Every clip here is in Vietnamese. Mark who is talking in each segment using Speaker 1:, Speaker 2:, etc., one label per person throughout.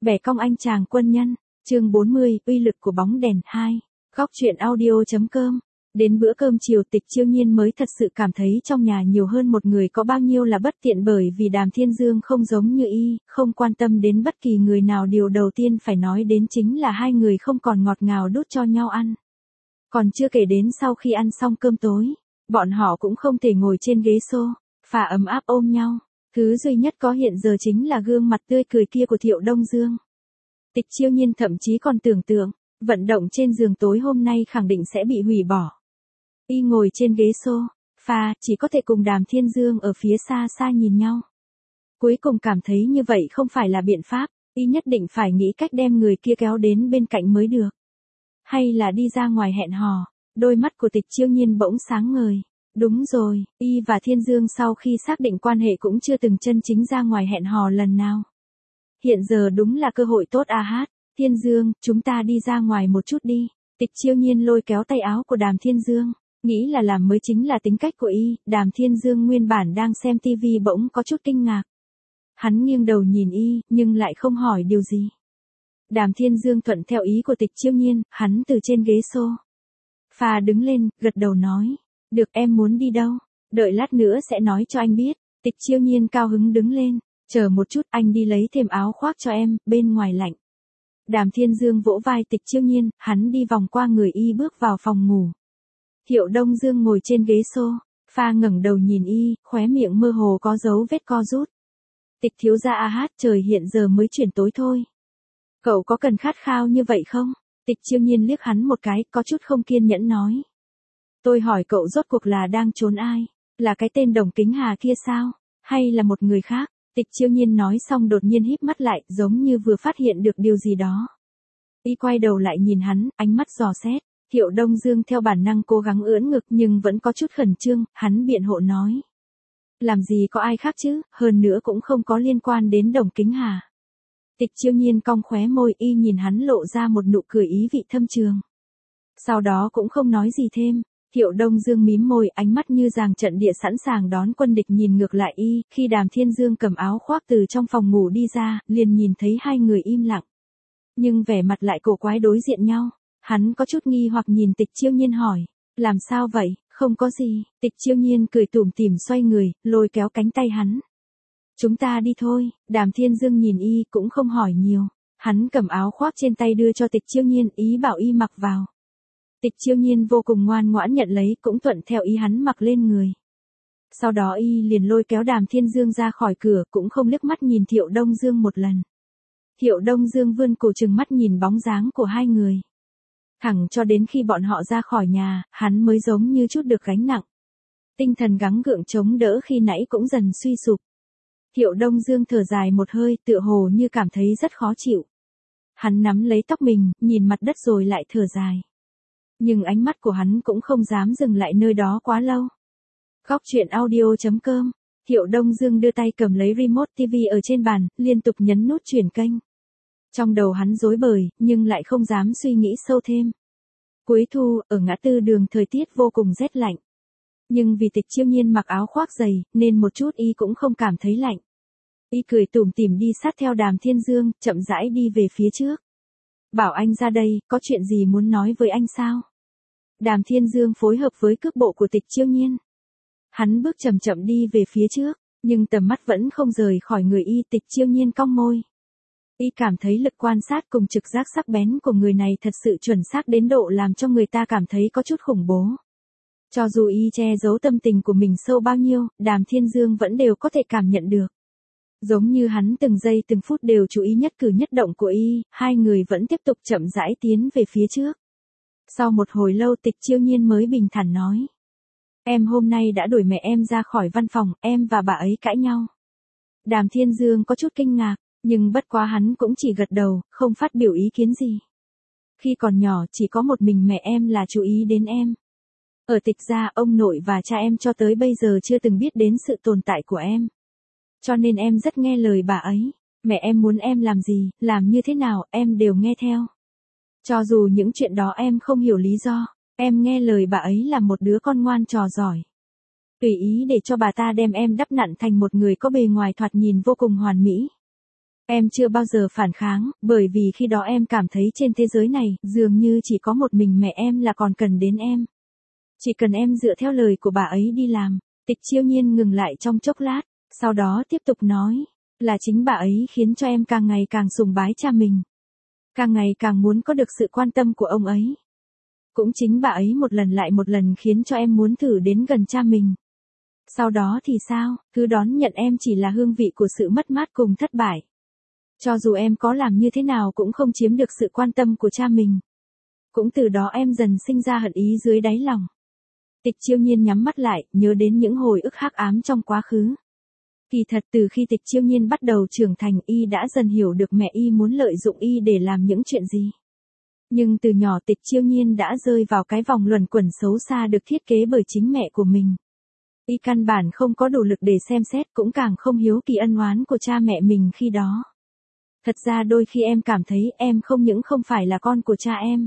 Speaker 1: Bẻ cong anh chàng quân nhân, chương 40, uy lực của bóng đèn 2. Góc truyện audio.com. Đến bữa cơm chiều Tịch Chiêu Nhiên mới thật sự cảm thấy trong nhà nhiều hơn một người có bao nhiêu là bất tiện, bởi vì Đàm Thiên Dương không giống như y, không quan tâm đến bất kỳ người nào. Điều đầu tiên phải nói đến chính là hai người không còn ngọt ngào đút cho nhau ăn. Còn chưa kể đến sau khi ăn xong cơm tối, bọn họ cũng không thể ngồi trên ghế sofa ấm áp ôm nhau. Thứ duy nhất có hiện giờ chính là gương mặt tươi cười kia của Thiệu Đông Dương. Tịch Chiêu Nhiên thậm chí còn tưởng tượng, vận động trên giường tối hôm nay khẳng định sẽ bị hủy bỏ. Y ngồi trên ghế sofa, chỉ có thể cùng Đàm Thiên Dương ở phía xa xa nhìn nhau. Cuối cùng cảm thấy như vậy không phải là biện pháp, y nhất định phải nghĩ cách đem người kia kéo đến bên cạnh mới được. Hay là đi ra ngoài hẹn hò. Đôi mắt của Tịch Chiêu Nhiên bỗng sáng ngời. Đúng rồi, y và Thiên Dương sau khi xác định quan hệ cũng chưa từng chân chính ra ngoài hẹn hò lần nào. Hiện giờ đúng là cơ hội tốt hát. Thiên Dương, chúng ta đi ra ngoài một chút đi. Tịch Chiêu Nhiên lôi kéo tay áo của Đàm Thiên Dương. Nghĩ là làm mới chính là tính cách của y. Đàm Thiên Dương nguyên bản đang xem tivi bỗng có chút kinh ngạc. Hắn nghiêng đầu nhìn y, nhưng lại không hỏi điều gì. Đàm Thiên Dương thuận theo ý của Tịch Chiêu Nhiên, hắn từ trên ghế sofa đứng lên, gật đầu nói. Được, em muốn đi đâu? Đợi lát nữa sẽ nói cho anh biết. Tịch Chiêu Nhiên cao hứng đứng lên. Chờ một chút, anh đi lấy thêm áo khoác cho em, bên ngoài lạnh. Đàm Thiên Dương vỗ vai Tịch Chiêu Nhiên, hắn đi vòng qua người y bước vào phòng ngủ. Thiệu Đông Dương ngồi trên ghế sofa ngẩng đầu nhìn y, khóe miệng mơ hồ có dấu vết co rút. Tịch thiếu gia hát, trời hiện giờ mới chuyển tối thôi. Cậu có cần khát khao như vậy không? Tịch Chiêu Nhiên liếc hắn một cái, có chút không kiên nhẫn nói. Tôi hỏi cậu rốt cuộc là đang trốn ai? Là cái tên Đồng Kính Hà kia sao? Hay là một người khác? Tịch Chiêu Nhiên nói xong đột nhiên híp mắt lại, giống như vừa phát hiện được điều gì đó. Y quay đầu lại nhìn hắn, ánh mắt dò xét. Thiệu Đông Dương theo bản năng cố gắng ưỡn ngực nhưng vẫn có chút khẩn trương, hắn biện hộ nói. Làm gì có ai khác chứ, hơn nữa cũng không có liên quan đến Đồng Kính Hà. Tịch Chiêu Nhiên cong khóe môi, y nhìn hắn lộ ra một nụ cười ý vị thâm trường. Sau đó cũng không nói gì thêm. Thiệu Đông Dương mím môi, ánh mắt như giằng trận địa sẵn sàng đón quân địch nhìn ngược lại y. Khi Đàm Thiên Dương cầm áo khoác từ trong phòng ngủ đi ra, liền nhìn thấy hai người im lặng. Nhưng vẻ mặt lại cổ quái đối diện nhau. Hắn có chút nghi hoặc nhìn Tịch Chiêu Nhiên hỏi. Làm sao vậy? Không có gì. Tịch Chiêu Nhiên cười tủm tỉm xoay người, lôi kéo cánh tay hắn. Chúng ta đi thôi. Đàm Thiên Dương nhìn y cũng không hỏi nhiều. Hắn cầm áo khoác trên tay đưa cho Tịch Chiêu Nhiên, ý bảo y mặc vào. Tịch Chiêu Nhiên vô cùng ngoan ngoãn nhận lấy, cũng thuận theo ý hắn mặc lên người. Sau đó y liền lôi kéo Đàm Thiên Dương ra khỏi cửa, cũng không liếc mắt nhìn Thiệu Đông Dương một lần. Thiệu Đông Dương vươn cổ trừng mắt nhìn bóng dáng của hai người. Thẳng cho đến khi bọn họ ra khỏi nhà, hắn mới giống như chút được gánh nặng. Tinh thần gắng gượng chống đỡ khi nãy cũng dần suy sụp. Thiệu Đông Dương thở dài một hơi, tựa hồ như cảm thấy rất khó chịu. Hắn nắm lấy tóc mình, nhìn mặt đất rồi lại thở dài. Nhưng ánh mắt của hắn cũng không dám dừng lại nơi đó quá lâu. Góc truyện audio.com. Thiệu Đông Dương đưa tay cầm lấy remote TV ở trên bàn, liên tục nhấn nút chuyển kênh. Trong đầu hắn rối bời, nhưng lại không dám suy nghĩ sâu thêm. Cuối thu, ở ngã tư đường thời tiết vô cùng rét lạnh. Nhưng vì Tịch Chiêu Nhiên mặc áo khoác dày, nên một chút y cũng không cảm thấy lạnh. Y cười tủm tỉm đi sát theo Đàm Thiên Dương, chậm rãi đi về phía trước. Bảo anh ra đây, có chuyện gì muốn nói với anh sao? Đàm Thiên Dương phối hợp với cước bộ của Tịch Chiêu Nhiên. Hắn bước chậm chậm đi về phía trước, nhưng tầm mắt vẫn không rời khỏi người y. Tịch Chiêu Nhiên cong môi. Y cảm thấy lực quan sát cùng trực giác sắc bén của người này thật sự chuẩn xác đến độ làm cho người ta cảm thấy có chút khủng bố. Cho dù y che giấu tâm tình của mình sâu bao nhiêu, Đàm Thiên Dương vẫn đều có thể cảm nhận được. Giống như hắn từng giây từng phút đều chú ý nhất cử nhất động của y, hai người vẫn tiếp tục chậm rãi tiến về phía trước. Sau một hồi lâu Tịch Chiêu Nhiên mới bình thản nói. Em hôm nay đã đuổi mẹ em ra khỏi văn phòng, em và bà ấy cãi nhau. Đàm Thiên Dương có chút kinh ngạc, nhưng bất quá hắn cũng chỉ gật đầu, không phát biểu ý kiến gì. Khi còn nhỏ chỉ có một mình mẹ em là chú ý đến em. Ở Tịch gia, ông nội và cha em cho tới bây giờ chưa từng biết đến sự tồn tại của em. Cho nên em rất nghe lời bà ấy. Mẹ em muốn em làm gì, làm như thế nào, em đều nghe theo. Cho dù những chuyện đó em không hiểu lý do, em nghe lời bà ấy là một đứa con ngoan trò giỏi. Tùy ý để cho bà ta đem em đắp nặn thành một người có bề ngoài thoạt nhìn vô cùng hoàn mỹ. Em chưa bao giờ phản kháng, bởi vì khi đó em cảm thấy trên thế giới này, dường như chỉ có một mình mẹ em là còn cần đến em. Chỉ cần em dựa theo lời của bà ấy đi làm. Tịch Chiêu Nhiên ngừng lại trong chốc lát, sau đó tiếp tục nói, là chính bà ấy khiến cho em càng ngày càng sùng bái cha mình. Càng ngày càng muốn có được sự quan tâm của ông ấy. Cũng chính bà ấy một lần lại một lần khiến cho em muốn thử đến gần cha mình. Sau đó thì sao, cứ đón nhận em chỉ là hương vị của sự mất mát cùng thất bại. Cho dù em có làm như thế nào cũng không chiếm được sự quan tâm của cha mình. Cũng từ đó em dần sinh ra hận ý dưới đáy lòng. Tịch Chiêu Nhiên nhắm mắt lại, nhớ đến những hồi ức hắc ám trong quá khứ. Kỳ thật từ khi Tịch Chiêu Nhiên bắt đầu trưởng thành y đã dần hiểu được mẹ y muốn lợi dụng y để làm những chuyện gì. Nhưng từ nhỏ Tịch Chiêu Nhiên đã rơi vào cái vòng luẩn quẩn xấu xa được thiết kế bởi chính mẹ của mình. Y căn bản không có đủ lực để xem xét cũng càng không hiếu kỳ ân oán của cha mẹ mình khi đó. Thật ra đôi khi em cảm thấy em không những không phải là con của cha em.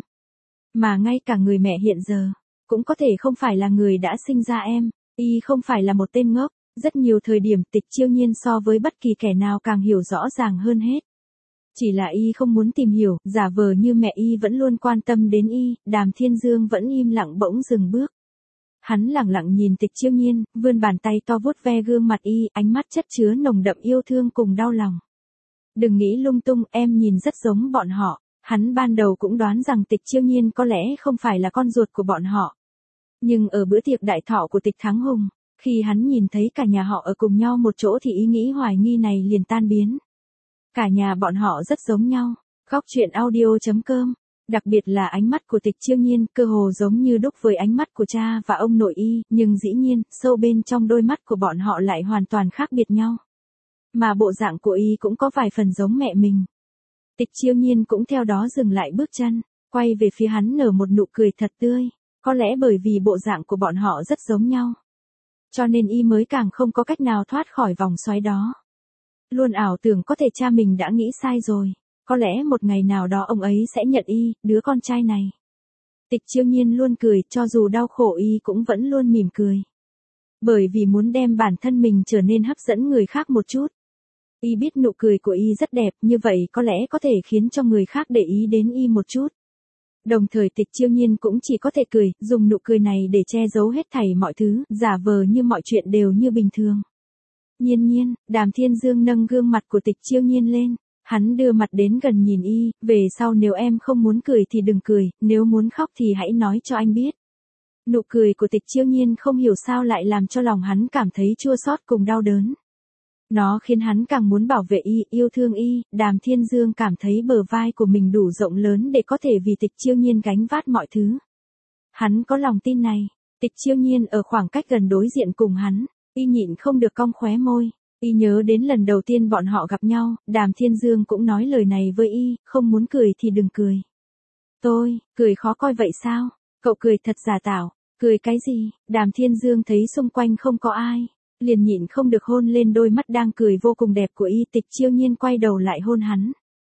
Speaker 1: Mà ngay cả người mẹ hiện giờ, cũng có thể không phải là người đã sinh ra em. Y không phải là một tên ngốc. Rất nhiều thời điểm Tịch Chiêu Nhiên so với bất kỳ kẻ nào càng hiểu rõ ràng hơn hết. Chỉ là y không muốn tìm hiểu, giả vờ như mẹ y vẫn luôn quan tâm đến y, Đàm Thiên Dương vẫn im lặng bỗng dừng bước. Hắn lặng lặng nhìn Tịch Chiêu Nhiên, vươn bàn tay to vuốt ve gương mặt y, ánh mắt chất chứa nồng đậm yêu thương cùng đau lòng. Đừng nghĩ lung tung, em nhìn rất giống bọn họ. Hắn ban đầu cũng đoán rằng Tịch Chiêu Nhiên có lẽ không phải là con ruột của bọn họ. Nhưng ở bữa tiệc đại thọ của Tịch Thắng Hùng, khi hắn nhìn thấy cả nhà họ ở cùng nhau một chỗ thì ý nghĩ hoài nghi này liền tan biến. Cả nhà bọn họ rất giống nhau. Góc truyện audio.com. Đặc biệt là ánh mắt của Tịch Chiêu Nhiên cơ hồ giống như đúc với ánh mắt của cha và ông nội y, nhưng dĩ nhiên, sâu bên trong đôi mắt của bọn họ lại hoàn toàn khác biệt nhau. Mà bộ dạng của y cũng có vài phần giống mẹ mình. Tịch Chiêu Nhiên cũng theo đó dừng lại bước chân, quay về phía hắn nở một nụ cười thật tươi. Có lẽ bởi vì bộ dạng của bọn họ rất giống nhau. Cho nên y mới càng không có cách nào thoát khỏi vòng xoáy đó. Luôn ảo tưởng có thể cha mình đã nghĩ sai rồi. Có lẽ một ngày nào đó ông ấy sẽ nhận y, đứa con trai này. Tịch Chiêu Nhiên luôn cười, cho dù đau khổ y cũng vẫn luôn mỉm cười. Bởi vì muốn đem bản thân mình trở nên hấp dẫn người khác một chút. Y biết nụ cười của y rất đẹp, như vậy có lẽ có thể khiến cho người khác để ý đến y một chút. Đồng thời Tịch Chiêu Nhiên cũng chỉ có thể cười, dùng nụ cười này để che giấu hết thảy mọi thứ, giả vờ như mọi chuyện đều như bình thường. Nhiên Nhiên, Đàm Thiên Dương nâng gương mặt của Tịch Chiêu Nhiên lên, hắn đưa mặt đến gần nhìn y, về sau nếu em không muốn cười thì đừng cười, nếu muốn khóc thì hãy nói cho anh biết. Nụ cười của Tịch Chiêu Nhiên không hiểu sao lại làm cho lòng hắn cảm thấy chua xót cùng đau đớn. Nó khiến hắn càng muốn bảo vệ y, yêu thương y, Đàm Thiên Dương cảm thấy bờ vai của mình đủ rộng lớn để có thể vì Tịch Chiêu Nhiên gánh vác mọi thứ. Hắn có lòng tin này, Tịch Chiêu Nhiên ở khoảng cách gần đối diện cùng hắn, y nhịn không được cong khóe môi, y nhớ đến lần đầu tiên bọn họ gặp nhau, Đàm Thiên Dương cũng nói lời này với y, không muốn cười thì đừng cười. Tôi, cười khó coi vậy sao, cậu cười thật giả tạo, cười cái gì, Đàm Thiên Dương thấy xung quanh không có ai. Liền nhịn không được hôn lên đôi mắt đang cười vô cùng đẹp của y. Tịch Chiêu Nhiên quay đầu lại hôn hắn.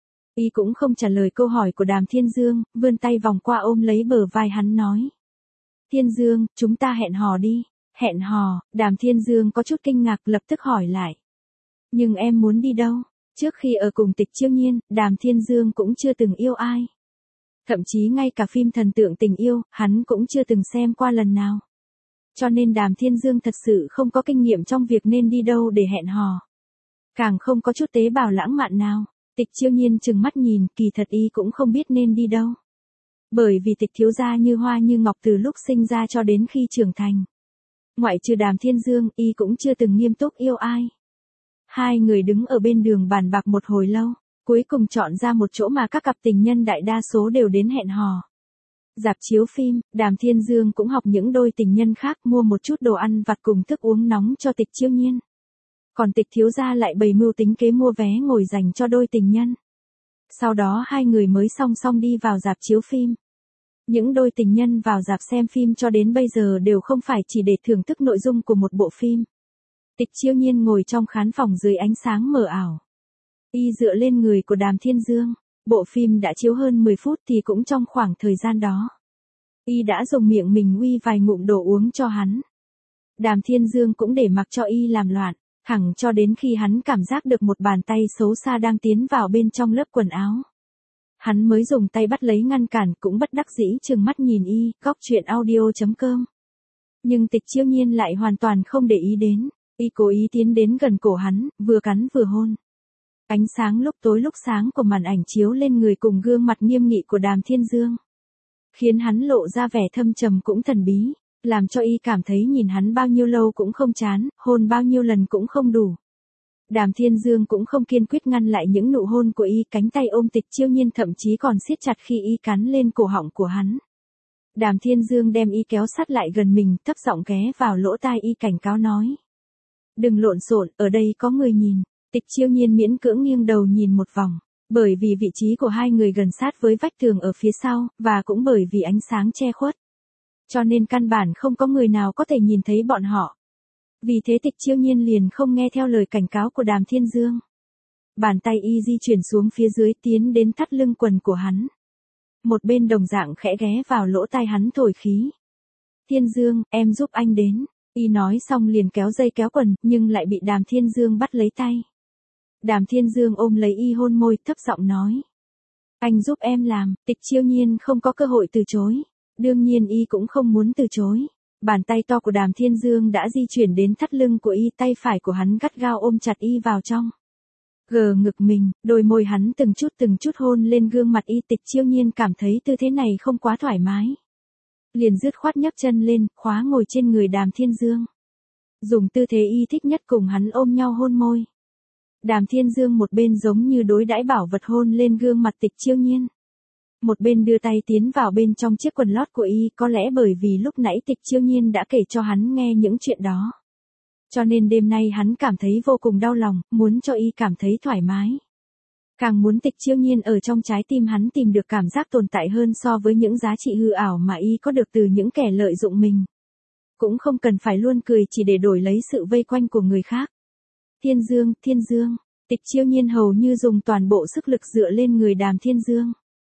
Speaker 1: Y cũng không trả lời câu hỏi của Đàm Thiên Dương, vươn tay vòng qua ôm lấy bờ vai hắn nói. Thiên Dương, chúng ta hẹn hò đi. Hẹn hò, Đàm Thiên Dương có chút kinh ngạc lập tức hỏi lại. Nhưng em muốn đi đâu? Trước khi ở cùng Tịch Chiêu Nhiên, Đàm Thiên Dương cũng chưa từng yêu ai. Thậm chí ngay cả phim thần tượng tình yêu, hắn cũng chưa từng xem qua lần nào. Cho nên Đàm Thiên Dương thật sự không có kinh nghiệm trong việc nên đi đâu để hẹn hò. Càng không có chút tế bào lãng mạn nào. Tịch Chiêu Nhiên trừng mắt nhìn, kỳ thật y cũng không biết nên đi đâu. Bởi vì Tịch thiếu gia như hoa như ngọc từ lúc sinh ra cho đến khi trưởng thành. Ngoại trừ Đàm Thiên Dương, y cũng chưa từng nghiêm túc yêu ai. Hai người đứng ở bên đường bàn bạc một hồi lâu, cuối cùng chọn ra một chỗ mà các cặp tình nhân đại đa số đều đến hẹn hò. Rạp chiếu phim, Đàm Thiên Dương cũng học những đôi tình nhân khác mua một chút đồ ăn vặt cùng thức uống nóng cho Tịch Chiêu Nhiên. Còn Tịch thiếu gia lại bày mưu tính kế mua vé ngồi dành cho đôi tình nhân. Sau đó hai người mới song song đi vào rạp chiếu phim. Những đôi tình nhân vào rạp xem phim cho đến bây giờ đều không phải chỉ để thưởng thức nội dung của một bộ phim. Tịch Chiêu Nhiên ngồi trong khán phòng dưới ánh sáng mờ ảo. Y dựa lên người của Đàm Thiên Dương. Bộ phim đã chiếu hơn 10 phút thì cũng trong khoảng thời gian đó. Y đã dùng miệng mình uy vài ngụm đồ uống cho hắn. Đàm Thiên Dương cũng để mặc cho y làm loạn. Thẳng cho đến khi hắn cảm giác được một bàn tay xấu xa đang tiến vào bên trong lớp quần áo. Hắn mới dùng tay bắt lấy ngăn cản, cũng bất đắc dĩ trừng mắt nhìn y. Góc truyện audio.com. Nhưng Tịch Chiêu Nhiên lại hoàn toàn không để ý đến. Y cố ý tiến đến gần cổ hắn, vừa cắn vừa hôn. Ánh sáng lúc tối lúc sáng của màn ảnh chiếu lên người cùng gương mặt nghiêm nghị của Đàm Thiên Dương, khiến hắn lộ ra vẻ thâm trầm cũng thần bí, làm cho y cảm thấy nhìn hắn bao nhiêu lâu cũng không chán, hôn bao nhiêu lần cũng không đủ. Đàm Thiên Dương cũng không kiên quyết ngăn lại những nụ hôn của y, cánh tay ôm Tịch Chiêu Nhiên thậm chí còn siết chặt khi y cắn lên cổ họng của hắn. Đàm Thiên Dương đem y kéo sát lại gần mình, thấp giọng ghé vào lỗ tai y cảnh cáo nói: "Đừng lộn xộn, ở đây có người nhìn." Tịch Chiêu Nhiên miễn cưỡng nghiêng đầu nhìn một vòng, bởi vì vị trí của hai người gần sát với vách tường ở phía sau, và cũng bởi vì ánh sáng che khuất, cho nên căn bản không có người nào có thể nhìn thấy bọn họ. Vì thế Tịch Chiêu Nhiên liền không nghe theo lời cảnh cáo của Đàm Thiên Dương. Bàn tay y di chuyển xuống phía dưới, tiến đến thắt lưng quần của hắn. Một bên đồng dạng khẽ ghé vào lỗ tai hắn thổi khí. "Thiên Dương, em giúp anh đến." Y nói xong liền kéo dây kéo quần, nhưng lại bị Đàm Thiên Dương bắt lấy tay. Đàm Thiên Dương ôm lấy y hôn môi, thấp giọng nói: "Anh giúp em làm." Tịch Chiêu Nhiên không có cơ hội từ chối. Đương nhiên y cũng không muốn từ chối. Bàn tay to của Đàm Thiên Dương đã di chuyển đến thắt lưng của y, tay phải của hắn gắt gao ôm chặt y vào trong. Gờ ngực mình, đôi môi hắn từng chút hôn lên gương mặt y. Tịch Chiêu Nhiên cảm thấy tư thế này không quá thoải mái, liền dứt khoát nhấc chân lên, khóa ngồi trên người Đàm Thiên Dương. Dùng tư thế y thích nhất cùng hắn ôm nhau hôn môi. Đàm Thiên Dương một bên giống như đối đãi bảo vật hôn lên gương mặt Tịch Chiêu Nhiên, một bên đưa tay tiến vào bên trong chiếc quần lót của y. Có lẽ bởi vì lúc nãy Tịch Chiêu Nhiên đã kể cho hắn nghe những chuyện đó, cho nên đêm nay hắn cảm thấy vô cùng đau lòng, muốn cho y cảm thấy thoải mái. Càng muốn Tịch Chiêu Nhiên ở trong trái tim hắn tìm được cảm giác tồn tại hơn so với những giá trị hư ảo mà y có được từ những kẻ lợi dụng mình. Cũng không cần phải luôn cười chỉ để đổi lấy sự vây quanh của người khác. Thiên Dương, Thiên Dương. Tịch Chiêu Nhiên hầu như dùng toàn bộ sức lực dựa lên người Đàm Thiên Dương.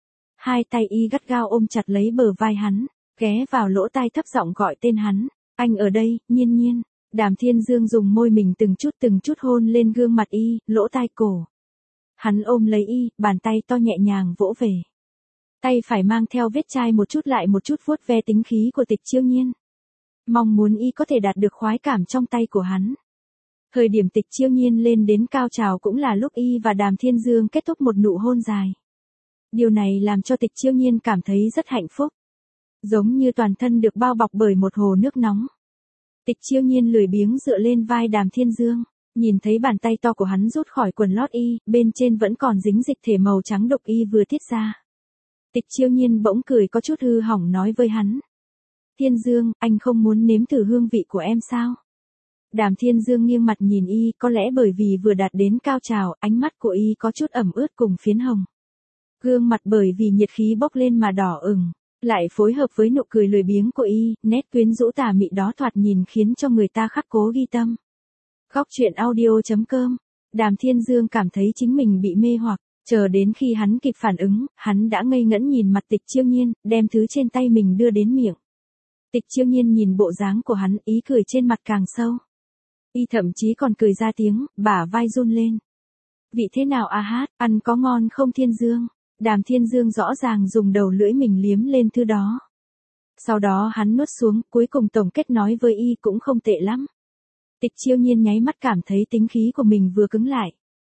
Speaker 1: Hai tay y gắt gao ôm chặt lấy bờ vai hắn, ghé vào lỗ tai thấp giọng gọi tên hắn: "Anh ở đây, Nhiên Nhiên." Đàm Thiên Dương dùng môi mình từng chút hôn lên gương mặt y, lỗ tai, cổ. Hắn ôm lấy y, bàn tay to nhẹ nhàng vỗ về. Tay phải mang theo vết chai một chút lại một chút vuốt ve tính khí của Tịch Chiêu Nhiên, mong muốn y có thể đạt được khoái cảm trong tay của hắn. Thời điểm Tịch Chiêu Nhiên lên đến cao trào cũng là lúc y và Đàm Thiên Dương kết thúc một nụ hôn dài. Điều này làm cho Tịch Chiêu Nhiên cảm thấy rất hạnh phúc, giống như toàn thân được bao bọc bởi một hồ nước nóng. Tịch Chiêu Nhiên lười biếng dựa lên vai Đàm Thiên Dương, nhìn thấy bàn tay to của hắn rút khỏi quần lót y, bên trên vẫn còn dính dịch thể màu trắng đục y vừa tiết ra. Tịch Chiêu Nhiên bỗng cười có chút hư hỏng nói với hắn: "Thiên Dương, anh không muốn nếm thử hương vị của em sao?" Đàm Thiên Dương nghiêng mặt nhìn y, có lẽ bởi vì vừa đạt đến cao trào, ánh mắt của y có chút ẩm ướt cùng phiến hồng. Gương mặt bởi vì nhiệt khí bốc lên mà đỏ ửng, lại phối hợp với nụ cười lười biếng của y, nét quyến rũ tà mị đó thoạt nhìn khiến cho người ta khắc cố ghi tâm. Góc truyện audio.com. Đàm Thiên Dương cảm thấy chính mình bị mê hoặc, chờ đến khi hắn kịp phản ứng, hắn đã ngây ngẩn nhìn mặt Tịch Chiêu Nhiên, đem thứ trên tay mình đưa đến miệng. Tịch Chiêu Nhiên nhìn bộ dáng của hắn, ý cười trên mặt càng sâu. Y thậm chí còn cười ra tiếng, bả vai run lên. "Vị thế nào a hát, ăn có ngon không Thiên Dương?" Đàm Thiên Dương rõ ràng dùng đầu lưỡi mình liếm lên thứ đó. Sau đó hắn nuốt xuống, cuối cùng tổng kết nói với y cũng không tệ lắm. Tịch Chiêu Nhiên nháy mắt cảm thấy tính khí của mình vừa cứng lại.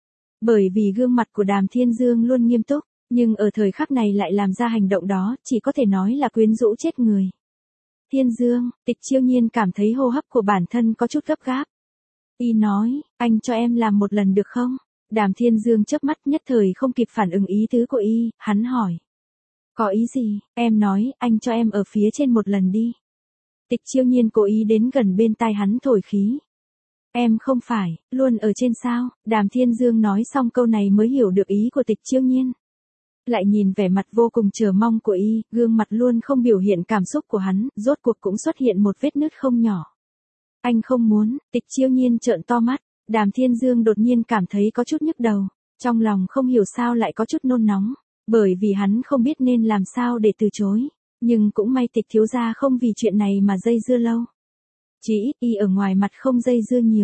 Speaker 1: Bởi vì gương mặt của Đàm Thiên Dương luôn nghiêm túc, nhưng ở thời khắc này lại làm ra hành động đó, chỉ có thể nói là quyến rũ chết người. "Thiên Dương." Tịch Chiêu Nhiên cảm thấy hô hấp của bản thân có chút gấp gáp. Y nói: "Anh cho em làm một lần được không?" Đàm Thiên Dương chớp mắt, nhất thời không kịp phản ứng ý tứ của y, hắn hỏi: "Có ý gì?" "Em nói, anh cho em ở phía trên một lần đi." Tịch Chiêu Nhiên cố ý đến gần bên tai hắn thổi khí. "Em không phải, luôn ở trên sao?" Đàm Thiên Dương nói xong câu này mới hiểu được ý của Tịch Chiêu Nhiên. Lại nhìn vẻ mặt vô cùng chờ mong của y, gương mặt luôn không biểu hiện cảm xúc của hắn, rốt cuộc cũng xuất hiện một vết nứt không nhỏ. "Anh không muốn." Tịch Chiêu Nhiên trợn to mắt. Đàm Thiên Dương đột nhiên cảm thấy có chút nhức đầu, trong lòng không hiểu sao lại có chút nôn nóng, bởi vì hắn không biết nên làm sao để từ chối, nhưng cũng may Tịch thiếu gia không vì chuyện này mà dây dưa lâu. Chỉ ít y ở ngoài mặt không dây dưa nhiều,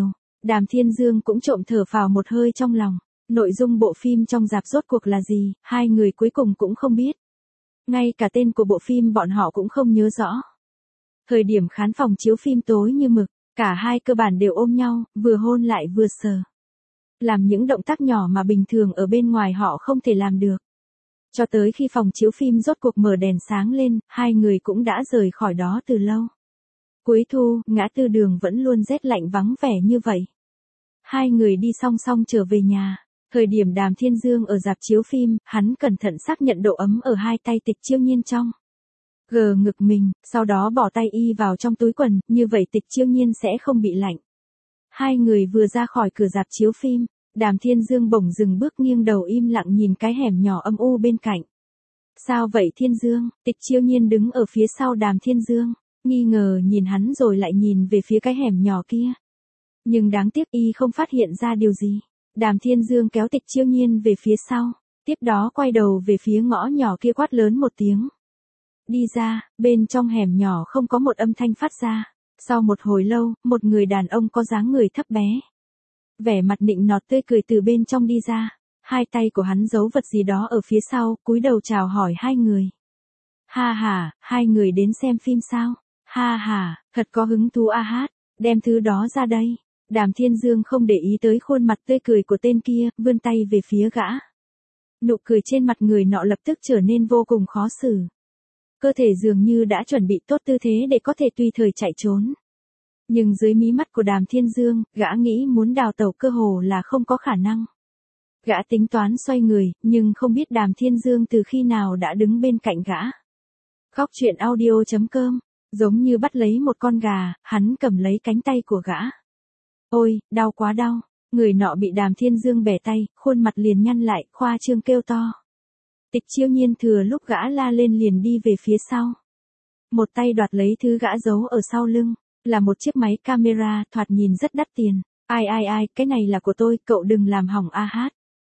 Speaker 1: Đàm Thiên Dương cũng trộm thở phào một hơi trong lòng. Nội dung bộ phim trong rạp rốt cuộc là gì, hai người cuối cùng cũng không biết. Ngay cả tên của bộ phim bọn họ cũng không nhớ rõ. Thời điểm khán phòng chiếu phim tối như mực, cả hai cơ bản đều ôm nhau, vừa hôn lại vừa sờ. Làm những động tác nhỏ mà bình thường ở bên ngoài họ không thể làm được. Cho tới khi phòng chiếu phim rốt cuộc mở đèn sáng lên, hai người cũng đã rời khỏi đó từ lâu. Cuối thu, ngã tư đường vẫn luôn rét lạnh vắng vẻ như vậy. Hai người đi song song trở về nhà. Thời điểm Đàm Thiên Dương ở rạp chiếu phim, hắn cẩn thận xác nhận độ ấm ở hai tay Tịch Chiêu Nhiên trong. Gờ ngực mình, sau đó bỏ tay y vào trong túi quần, như vậy Tịch Chiêu Nhiên sẽ không bị lạnh. Hai người vừa ra khỏi cửa rạp chiếu phim, Đàm Thiên Dương bỗng dừng bước nghiêng đầu im lặng nhìn cái hẻm nhỏ âm u bên cạnh. Sao vậy Thiên Dương? Tịch Chiêu Nhiên đứng ở phía sau Đàm Thiên Dương, nghi ngờ nhìn hắn rồi lại nhìn về phía cái hẻm nhỏ kia. Nhưng đáng tiếc y không phát hiện ra điều gì. Đàm Thiên Dương kéo Tịch Chiêu Nhiên về phía sau, tiếp đó quay đầu về phía ngõ nhỏ kia quát lớn một tiếng. Đi ra, bên trong hẻm nhỏ không có một âm thanh phát ra. Sau một hồi lâu, một người đàn ông có dáng người thấp bé. Vẻ mặt nịnh nọt tươi cười từ bên trong đi ra. Hai tay của hắn giấu vật gì đó ở phía sau, cúi đầu chào hỏi hai người. Ha ha, hai người đến xem phim sao? Ha ha, thật có hứng thú a hát, đem thứ đó ra đây. Đàm Thiên Dương không để ý tới khuôn mặt tươi cười của tên kia, vươn tay về phía gã. Nụ cười trên mặt người nọ lập tức trở nên vô cùng khó xử. Cơ thể dường như đã chuẩn bị tốt tư thế để có thể tùy thời chạy trốn. Nhưng dưới mí mắt của Đàm Thiên Dương, gã nghĩ muốn đào tẩu cơ hồ là không có khả năng. Gã tính toán xoay người, nhưng không biết Đàm Thiên Dương từ khi nào đã đứng bên cạnh gã. Góc truyện audio.com, giống như bắt lấy một con gà, hắn cầm lấy cánh tay của gã. Ôi, đau quá đau. Người nọ bị Đàm Thiên Dương bẻ tay, khuôn mặt liền nhăn lại, khoa trương kêu to. Tịch Chiêu Nhiên thừa lúc gã la lên liền đi về phía sau. Một tay đoạt lấy thứ gã giấu ở sau lưng, là một chiếc máy camera, thoạt nhìn rất đắt tiền. Ai, cái này là của tôi, cậu đừng làm hỏng a hát.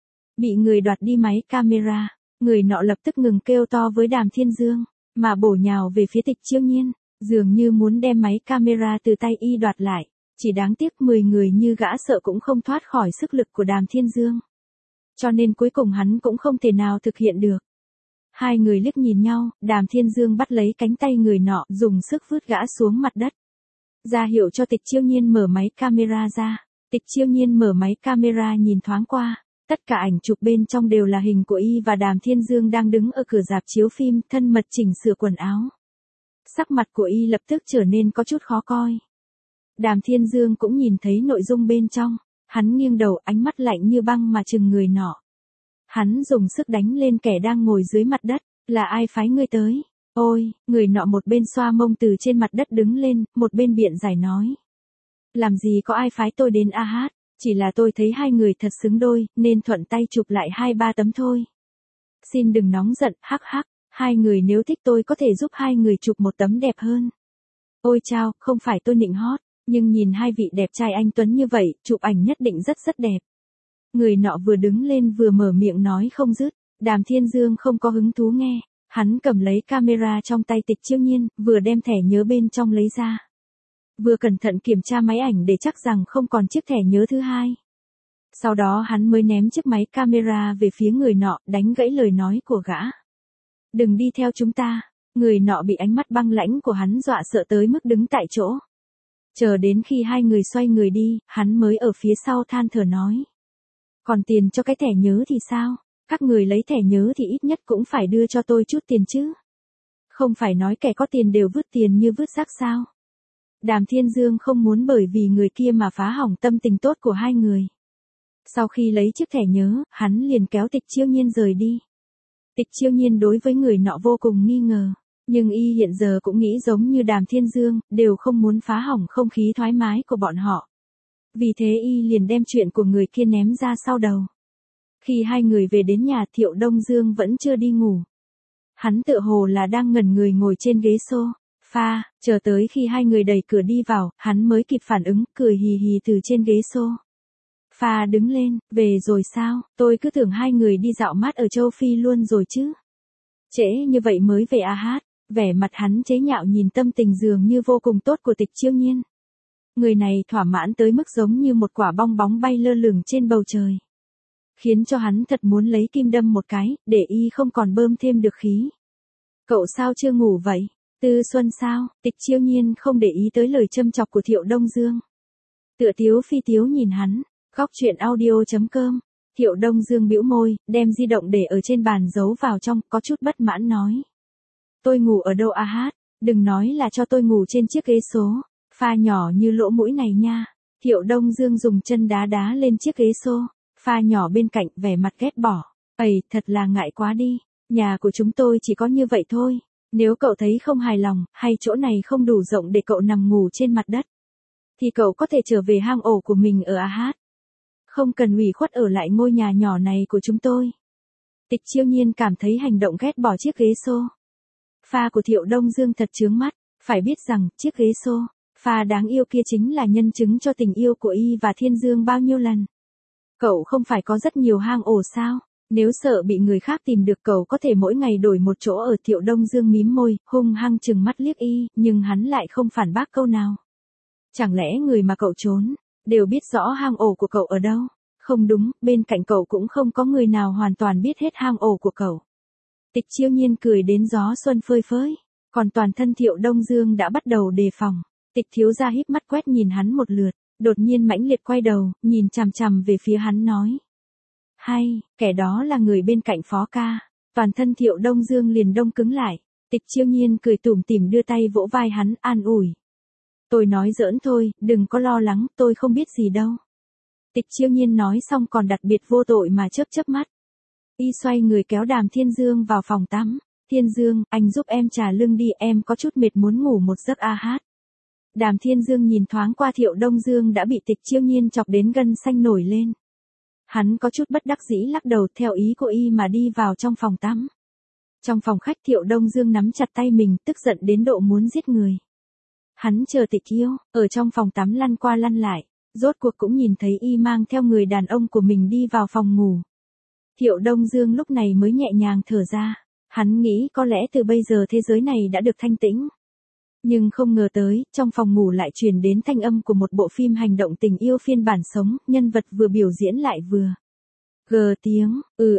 Speaker 1: Bị người đoạt đi máy camera, người nọ lập tức ngừng kêu to với Đàm Thiên Dương, mà bổ nhào về phía Tịch Chiêu Nhiên, dường như muốn đem máy camera từ tay y đoạt lại. Chỉ đáng tiếc 10 người như gã sợ cũng không thoát khỏi sức lực của Đàm Thiên Dương. Cho nên cuối cùng hắn cũng không thể nào thực hiện được. Hai người liếc nhìn nhau, Đàm Thiên Dương bắt lấy cánh tay người nọ, dùng sức vứt gã xuống mặt đất. Ra hiệu cho Tịch Chiêu Nhiên mở máy camera ra. Tịch Chiêu Nhiên mở máy camera nhìn thoáng qua. Tất cả ảnh chụp bên trong đều là hình của y và Đàm Thiên Dương đang đứng ở cửa rạp chiếu phim, thân mật chỉnh sửa quần áo. Sắc mặt của y lập tức trở nên có chút khó coi. Đàm Thiên Dương cũng nhìn thấy nội dung bên trong, hắn nghiêng đầu, ánh mắt lạnh như băng mà chừng người nọ. Hắn dùng sức đánh lên kẻ đang ngồi dưới mặt đất, là ai phái ngươi tới? Ôi, người nọ một bên xoa mông từ trên mặt đất đứng lên, một bên biện giải nói. Làm gì có ai phái tôi đến a hát, chỉ là tôi thấy hai người thật xứng đôi, nên thuận tay chụp lại 2-3 tấm thôi. Xin đừng nóng giận, hắc hắc, hai người nếu thích tôi có thể giúp hai người chụp một tấm đẹp hơn. Ôi chao, không phải tôi nịnh hót. Nhưng nhìn hai vị đẹp trai anh tuấn như vậy, chụp ảnh nhất định rất rất đẹp. Người nọ vừa đứng lên vừa mở miệng nói không dứt. Đàm Thiên Dương không có hứng thú nghe. Hắn cầm lấy camera trong tay Tịch Chiêu Nhiên, vừa đem thẻ nhớ bên trong lấy ra. Vừa cẩn thận kiểm tra máy ảnh để chắc rằng không còn chiếc thẻ nhớ thứ hai. Sau đó hắn mới ném chiếc máy camera về phía người nọ, đánh gãy lời nói của gã. Đừng đi theo chúng ta. Người nọ bị ánh mắt băng lãnh của hắn dọa sợ tới mức đứng tại chỗ. Chờ đến khi hai người xoay người đi, hắn mới ở phía sau than thở nói. Còn tiền cho cái thẻ nhớ thì sao? Các người lấy thẻ nhớ thì ít nhất cũng phải đưa cho tôi chút tiền chứ. Không phải nói kẻ có tiền đều vứt tiền như vứt rác sao? Đàm Thiên Dương không muốn bởi vì người kia mà phá hỏng tâm tình tốt của hai người. Sau khi lấy chiếc thẻ nhớ, hắn liền kéo Tịch Chiêu Nhiên rời đi. Tịch Chiêu Nhiên đối với người nọ vô cùng nghi ngờ. Nhưng y hiện giờ cũng nghĩ giống như Đàm Thiên Dương, đều không muốn phá hỏng không khí thoải mái của bọn họ. Vì thế y liền đem chuyện của người kia ném ra sau đầu. Khi hai người về đến nhà, Thiệu Đông Dương vẫn chưa đi ngủ. Hắn tựa hồ là đang ngẩn người ngồi trên ghế sofa, chờ tới khi hai người đẩy cửa đi vào, hắn mới kịp phản ứng, cười hì hì từ trên ghế sofa đứng lên. Về rồi sao? Tôi cứ tưởng hai người đi dạo mát ở châu Phi luôn rồi chứ. Trễ như vậy mới về a hát. Vẻ mặt hắn chế nhạo nhìn tâm tình dường như vô cùng tốt của Tịch Chiêu Nhiên. Người này thỏa mãn tới mức giống như một quả bong bóng bay lơ lửng trên bầu trời. Khiến cho hắn thật muốn lấy kim đâm một cái, để y không còn bơm thêm được khí. Cậu sao chưa ngủ vậy? Tư Xuân sao? Tịch Chiêu Nhiên không để ý tới lời châm chọc của Thiệu Đông Dương. Tựa tiếu phi tiếu nhìn hắn, góc chuyện audio.com. Thiệu Đông Dương bĩu môi, đem di động để ở trên bàn giấu vào trong, có chút bất mãn nói. Tôi ngủ ở đâu a hát? Đừng nói là cho tôi ngủ trên chiếc ghế số, pha nhỏ như lỗ mũi này nha. Thiệu Đông Dương dùng chân đá đá lên chiếc ghế xô, pha nhỏ bên cạnh vẻ mặt ghét bỏ. Ây, thật là ngại quá đi, nhà của chúng tôi chỉ có như vậy thôi. Nếu cậu thấy không hài lòng, hay chỗ này không đủ rộng để cậu nằm ngủ trên mặt đất, thì cậu có thể trở về hang ổ của mình ở AH. Không cần ủy khuất ở lại ngôi nhà nhỏ này của chúng tôi. Tịch Chiêu Nhiên cảm thấy hành động ghét bỏ chiếc ghế xô pha của Thiệu Đông Dương thật chướng mắt. Phải biết rằng, chiếc ghế xô pha đáng yêu kia chính là nhân chứng cho tình yêu của y và Thiên Dương bao nhiêu lần. Cậu không phải có rất nhiều hang ổ sao? Nếu sợ bị người khác tìm được cậu có thể mỗi ngày đổi một chỗ ở. Thiệu Đông Dương mím môi, hung hăng trừng mắt liếc y, nhưng hắn lại không phản bác câu nào. Chẳng lẽ người mà cậu trốn, đều biết rõ hang ổ của cậu ở đâu? Không đúng, bên cạnh cậu cũng không có người nào hoàn toàn biết hết hang ổ của cậu. Tịch Chiêu Nhiên cười đến gió xuân phơi phới, còn toàn thân Thiệu Đông Dương đã bắt đầu đề phòng. Tịch thiếu gia híp mắt quét nhìn hắn một lượt, đột nhiên mãnh liệt quay đầu, nhìn chằm chằm về phía hắn nói. Hay, kẻ đó là người bên cạnh Phó ca. Toàn thân Thiệu Đông Dương liền đông cứng lại. Tịch Chiêu Nhiên cười tủm tỉm đưa tay vỗ vai hắn, an ủi. Tôi nói giỡn thôi, đừng có lo lắng, tôi không biết gì đâu. Tịch Chiêu Nhiên nói xong còn đặc biệt vô tội mà chớp chớp mắt. Y xoay người kéo Đàm Thiên Dương vào phòng tắm. Thiên Dương, anh giúp em trà lưng đi, em có chút mệt muốn ngủ một giấc a hát. Đàm Thiên Dương nhìn thoáng qua Thiệu Đông Dương đã bị Tịch Chiêu Nhiên chọc đến gân xanh nổi lên. Hắn có chút bất đắc dĩ lắc đầu theo ý của y mà đi vào trong phòng tắm. Trong phòng khách Thiệu Đông Dương nắm chặt tay mình, tức giận đến độ muốn giết người. Hắn chờ Tịch Yêu, ở trong phòng tắm lăn qua lăn lại, rốt cuộc cũng nhìn thấy y mang theo người đàn ông của mình đi vào phòng ngủ. Thiệu Đông Dương lúc này mới nhẹ nhàng thở ra, hắn nghĩ có lẽ từ bây giờ thế giới này đã được thanh tĩnh. Nhưng không ngờ tới, trong phòng ngủ lại truyền đến thanh âm của một bộ phim hành động tình yêu phiên bản sống, nhân vật vừa biểu diễn lại vừa gờ tiếng,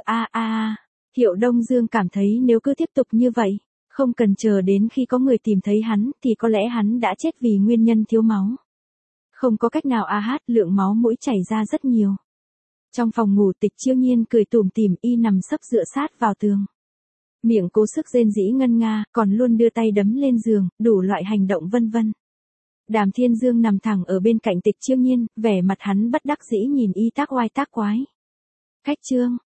Speaker 1: Thiệu Đông Dương cảm thấy nếu cứ tiếp tục như vậy, không cần chờ đến khi có người tìm thấy hắn, thì có lẽ hắn đã chết vì nguyên nhân thiếu máu. Không có cách nào lượng máu mũi chảy ra rất nhiều. Trong phòng ngủ Tịch Chiêu Nhiên cười tủm tỉm, y nằm sấp dựa sát vào tường. Miệng cố sức rên rỉ ngân nga, còn luôn đưa tay đấm lên giường, đủ loại hành động vân vân. Đàm Thiên Dương nằm thẳng ở bên cạnh Tịch Chiêu Nhiên, vẻ mặt hắn bất đắc dĩ nhìn y tác oai tác quái. Cách chương,